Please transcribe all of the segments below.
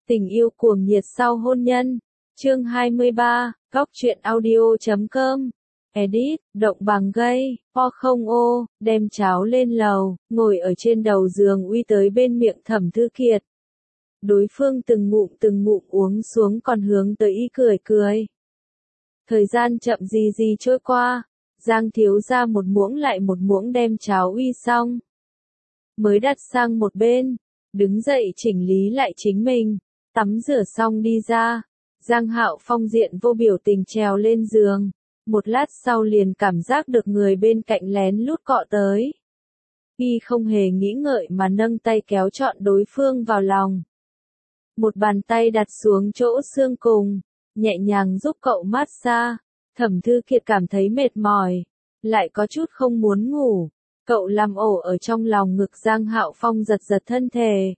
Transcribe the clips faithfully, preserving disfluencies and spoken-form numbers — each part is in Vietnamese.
Tình yêu cuồng nhiệt sau hôn nhân. Chương hai mươi ba, Góc truyện audio chấm com. Edit, động bằng gây, ho không ô, đem cháo lên lầu, ngồi ở trên đầu giường uy tới bên miệng Thẩm Thư Kiệt. Đối phương từng ngụm từng ngụm uống xuống còn hướng tới y cười cười. Thời gian chậm gì gì trôi qua, Giang thiếu ra một muỗng lại một muỗng đem cháo uy xong. Mới đặt sang một bên, đứng dậy chỉnh lý lại chính mình, tắm rửa xong đi ra. Giang Hạo Phong diện vô biểu tình trèo lên giường, một lát sau liền cảm giác được người bên cạnh lén lút cọ tới. Y không hề nghĩ ngợi mà nâng tay kéo trọn đối phương vào lòng. Một bàn tay đặt xuống chỗ xương cùng, nhẹ nhàng giúp cậu massage. Thẩm Thư Kiệt cảm thấy mệt mỏi, lại có chút không muốn ngủ. Cậu làm ổ ở trong lòng ngực Giang Hạo Phong giật giật thân thể.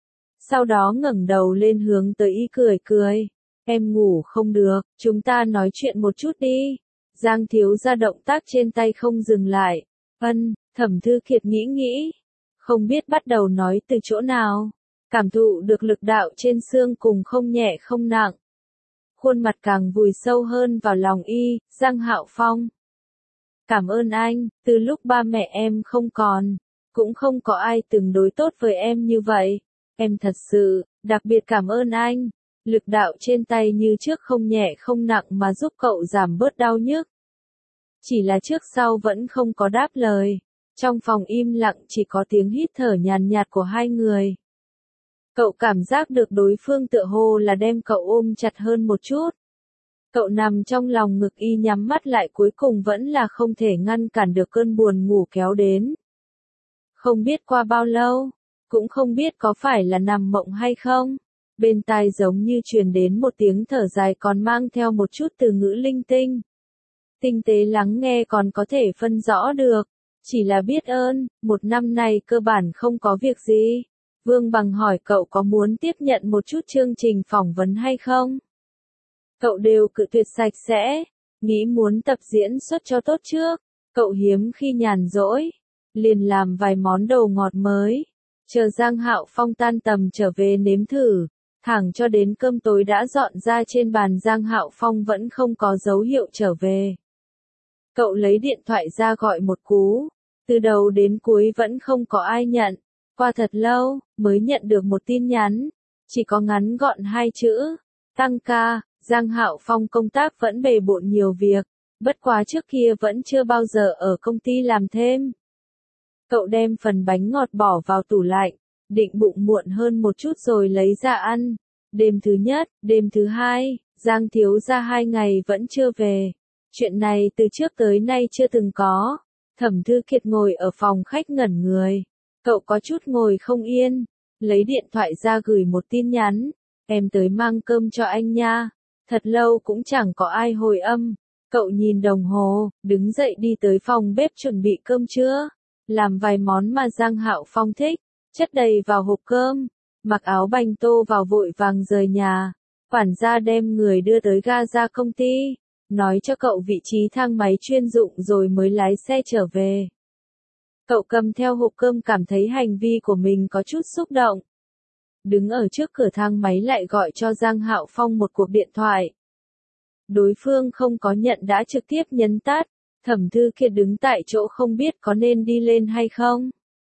Sau đó ngẩng đầu lên hướng tới y cười cười. Em ngủ không được, chúng ta nói chuyện một chút đi. Giang thiếu ra động tác trên tay không dừng lại. Ân, Thẩm Thư Kiệt nghĩ nghĩ. Không biết bắt đầu nói từ chỗ nào. Cảm thụ được lực đạo trên xương cùng không nhẹ không nặng. Khuôn mặt càng vùi sâu hơn vào lòng y, Giang Hạo Phong. Cảm ơn anh, từ lúc ba mẹ em không còn, cũng không có ai từng đối tốt với em như vậy. Em thật sự, đặc biệt cảm ơn anh. Lực đạo trên tay như trước không nhẹ không nặng mà giúp cậu giảm bớt đau nhức. Chỉ là trước sau vẫn không có đáp lời. Trong phòng im lặng chỉ có tiếng hít thở nhàn nhạt của hai người. Cậu cảm giác được đối phương tựa hồ là đem cậu ôm chặt hơn một chút. Cậu nằm trong lòng ngực y nhắm mắt lại cuối cùng vẫn là không thể ngăn cản được cơn buồn ngủ kéo đến. Không biết qua bao lâu, cũng không biết có phải là nằm mộng hay không. Bên tai giống như truyền đến một tiếng thở dài còn mang theo một chút từ ngữ linh tinh. Tinh tế lắng nghe còn có thể phân rõ được. Chỉ là biết ơn, một năm nay cơ bản không có việc gì. Vương Bằng hỏi cậu có muốn tiếp nhận một chút chương trình phỏng vấn hay không? Cậu đều cự tuyệt sạch sẽ, nghĩ muốn tập diễn xuất cho tốt trước. Cậu hiếm khi nhàn rỗi, liền làm vài món đồ ngọt mới. Chờ Giang Hạo Phong tan tầm trở về nếm thử, thẳng cho đến cơm tối đã dọn ra trên bàn Giang Hạo Phong vẫn không có dấu hiệu trở về. Cậu lấy điện thoại ra gọi một cú, từ đầu đến cuối vẫn không có ai nhận. Qua thật lâu, mới nhận được một tin nhắn, chỉ có ngắn gọn hai chữ, tăng ca. Giang Hạo Phong công tác vẫn bề bộn nhiều việc, bất quá trước kia vẫn chưa bao giờ ở công ty làm thêm. Cậu đem phần bánh ngọt bỏ vào tủ lạnh, định bụng muộn hơn một chút rồi lấy ra ăn. Đêm thứ nhất, đêm thứ hai, Giang thiếu ra hai ngày vẫn chưa về. Chuyện này từ trước tới nay chưa từng có. Thẩm Thư Kiệt ngồi ở phòng khách ngẩn người. Cậu có chút ngồi không yên, lấy điện thoại ra gửi một tin nhắn. Em tới mang cơm cho anh nha. Thật lâu cũng chẳng có ai hồi âm. Cậu nhìn đồng hồ, đứng dậy đi tới phòng bếp chuẩn bị cơm trưa. Làm vài món mà Giang Hạo Phong thích, chất đầy vào hộp cơm. Mặc áo banh tô vào vội vàng rời nhà. Quản gia đem người đưa tới ga ra công ty. Nói cho cậu vị trí thang máy chuyên dụng rồi mới lái xe trở về. Cậu cầm theo hộp cơm cảm thấy hành vi của mình có chút xúc động. Đứng ở trước cửa thang máy lại gọi cho Giang Hạo Phong một cuộc điện thoại. Đối phương không có nhận đã trực tiếp nhấn tắt. Thẩm Thư Kiệt đứng tại chỗ không biết có nên đi lên hay không.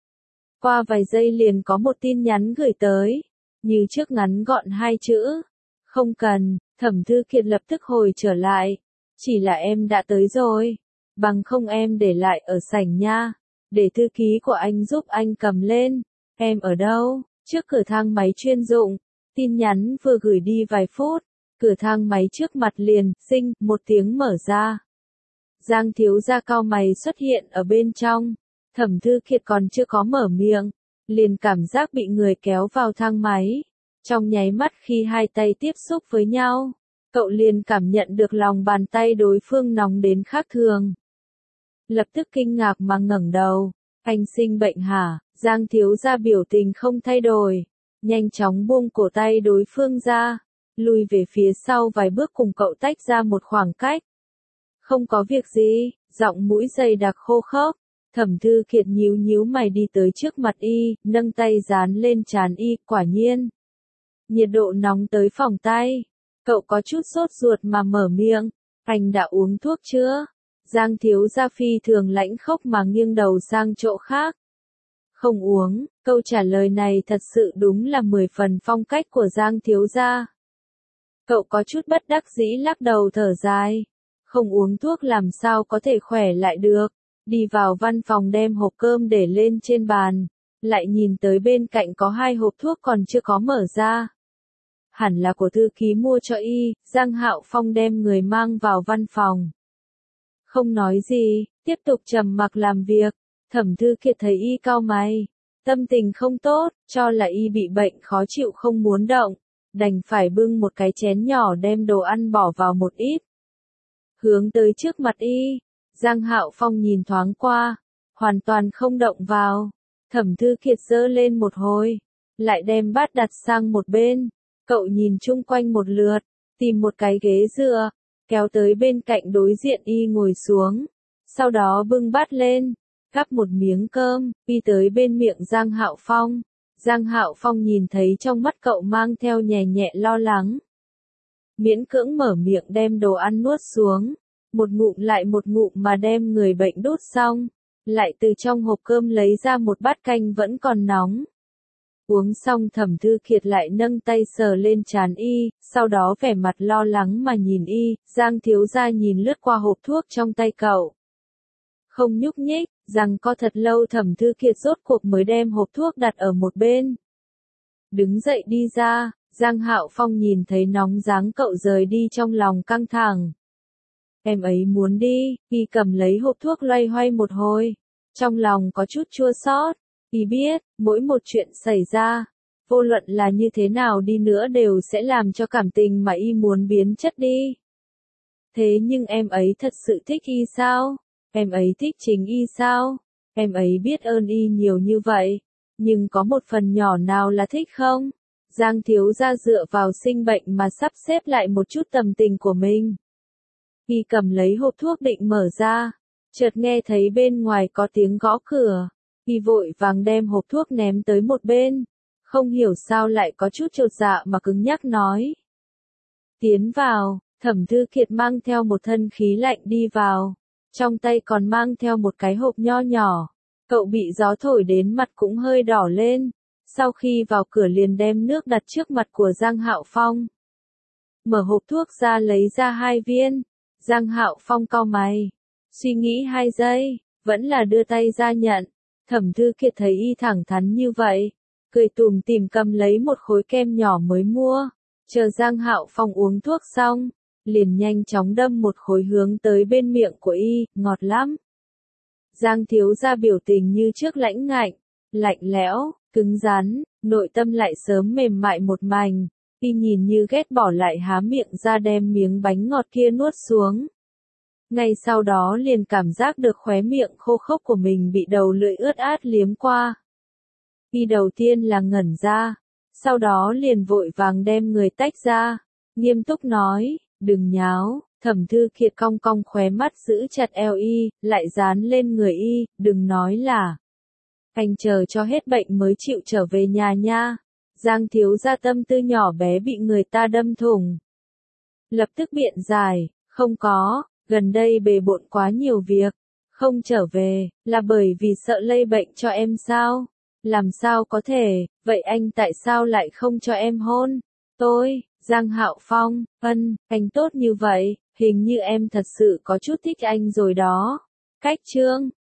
Qua vài giây liền có một tin nhắn gửi tới. Như trước ngắn gọn hai chữ. Không cần. Thẩm Thư Kiệt lập tức hồi trở lại. Chỉ là em đã tới rồi. Bằng không em để lại ở sảnh nha. Để thư ký của anh giúp anh cầm lên. Em ở đâu? Trước cửa thang máy chuyên dụng. Tin nhắn vừa gửi đi vài phút. Cửa thang máy trước mặt liền, xinh, một tiếng mở ra. Giang thiếu gia cao mày xuất hiện ở bên trong. Thẩm Thư Kiệt còn chưa có mở miệng. Liền cảm giác bị người kéo vào thang máy. Trong nháy mắt khi hai tay tiếp xúc với nhau. Cậu liền cảm nhận được lòng bàn tay đối phương nóng đến khác thường. Lập tức kinh ngạc mà ngẩng đầu. Anh sinh bệnh hả? Giang thiếu gia biểu tình không thay đổi. Nhanh chóng buông cổ tay đối phương ra. Lùi về phía sau vài bước cùng cậu tách ra một khoảng cách. Không có việc gì, giọng mũi dày đặc khô khốc. Thẩm Thư Kiệt nhíu nhíu mày đi tới trước mặt y, nâng tay dán lên trán y, quả nhiên. nhiệt độ nóng tới phỏng tay. Cậu có chút sốt ruột mà mở miệng, anh đã uống thuốc chưa? Giang thiếu gia phi thường lãnh khốc mà nghiêng đầu sang chỗ khác. Không uống, câu trả lời này thật sự đúng là mười phần phong cách của Giang thiếu gia. Cậu có chút bất đắc dĩ lắc đầu thở dài. Không uống thuốc làm sao có thể khỏe lại được. Đi vào văn phòng đem hộp cơm để lên trên bàn. Lại nhìn tới bên cạnh có hai hộp thuốc còn chưa có mở ra. Hẳn là của thư ký mua cho y, Giang Hạo Phong đem người mang vào văn phòng. Không nói gì, tiếp tục trầm mặc làm việc. Thẩm Thư Kiệt thấy y cau mày, tâm tình không tốt, cho là y bị bệnh khó chịu không muốn động, đành phải bưng một cái chén nhỏ đem đồ ăn bỏ vào một ít. Hướng tới trước mặt y, Giang Hạo Phong nhìn thoáng qua, hoàn toàn không động vào. Thẩm Thư Kiệt giơ lên một hồi, lại đem bát đặt sang một bên. Cậu nhìn chung quanh một lượt, tìm một cái ghế dựa, kéo tới bên cạnh đối diện y ngồi xuống. Sau đó bưng bát lên, gắp một miếng cơm, đi tới bên miệng Giang Hạo Phong. Giang Hạo Phong nhìn thấy trong mắt cậu mang theo nhẹ nhẹ lo lắng. Miễn cưỡng mở miệng đem đồ ăn nuốt xuống, một ngụm lại một ngụm mà đem người bệnh đút xong, lại từ trong hộp cơm lấy ra một bát canh vẫn còn nóng. Uống xong Thẩm Thư Kiệt lại nâng tay sờ lên trán y, sau đó vẻ mặt lo lắng mà nhìn y, Giang thiếu gia nhìn lướt qua hộp thuốc trong tay cậu. Không nhúc nhích, rằng có thật lâu Thẩm Thư Kiệt rốt cuộc mới đem hộp thuốc đặt ở một bên. Đứng dậy đi ra, Giang Hạo Phong nhìn thấy nóng dáng cậu rời đi trong lòng căng thẳng. Em ấy muốn đi, y cầm lấy hộp thuốc loay hoay một hồi, trong lòng có chút chua xót. Y biết, mỗi một chuyện xảy ra, vô luận là như thế nào đi nữa đều sẽ làm cho cảm tình mà y muốn biến chất đi. Thế nhưng em ấy thật sự thích y sao? Em ấy thích chính y sao? Em ấy biết ơn y nhiều như vậy, nhưng có một phần nhỏ nào là thích không? Giang thiếu gia dựa vào sinh bệnh mà sắp xếp lại một chút tâm tình của mình. Y cầm lấy hộp thuốc định mở ra, chợt nghe thấy bên ngoài có tiếng gõ cửa. Y vội vàng đem hộp thuốc ném tới một bên, không hiểu sao lại có chút chột dạ mà cứng nhắc nói. Tiến vào, Thẩm Thư Kiệt mang theo một thân khí lạnh đi vào, trong tay còn mang theo một cái hộp nho nhỏ, cậu bị gió thổi đến mặt cũng hơi đỏ lên, sau khi vào cửa liền đem nước đặt trước mặt của Giang Hạo Phong. Mở hộp thuốc ra lấy ra hai viên, Giang Hạo Phong cau mày, suy nghĩ hai giây, vẫn là đưa tay ra nhận. Thẩm Thư Kiệt thấy y thẳng thắn như vậy, cười tủm tỉm cầm lấy một khối kem nhỏ mới mua, chờ Giang Hạo Phong uống thuốc xong, liền nhanh chóng đâm một khối hướng tới bên miệng của y, ngọt lắm. Giang thiếu gia biểu tình như trước lãnh ngạnh, lạnh lẽo, cứng rắn, nội tâm lại sớm mềm mại một mảnh, y nhìn như ghét bỏ lại há miệng ra đem miếng bánh ngọt kia nuốt xuống. Ngay sau đó liền cảm giác được khóe miệng khô khốc của mình bị đầu lưỡi ướt át liếm qua. Y đầu tiên là ngẩn ra, sau đó liền vội vàng đem người tách ra, nghiêm túc nói, đừng nháo. Thẩm Thư Kiệt cong cong khóe mắt giữ chặt eo y, lại dán lên người y, đừng nói là anh chờ cho hết bệnh mới chịu trở về nhà nha. Giang thiếu gia tâm tư nhỏ bé bị người ta đâm thủng. Lập tức biện giải, không có. Gần đây bề bộn quá nhiều việc, không trở về, là bởi vì sợ lây bệnh cho em sao? Làm sao có thể, vậy anh tại sao lại không cho em hôn? Tôi, Giang Hạo Phong, ân, anh tốt như vậy, hình như em thật sự có chút thích anh rồi đó. Cách chương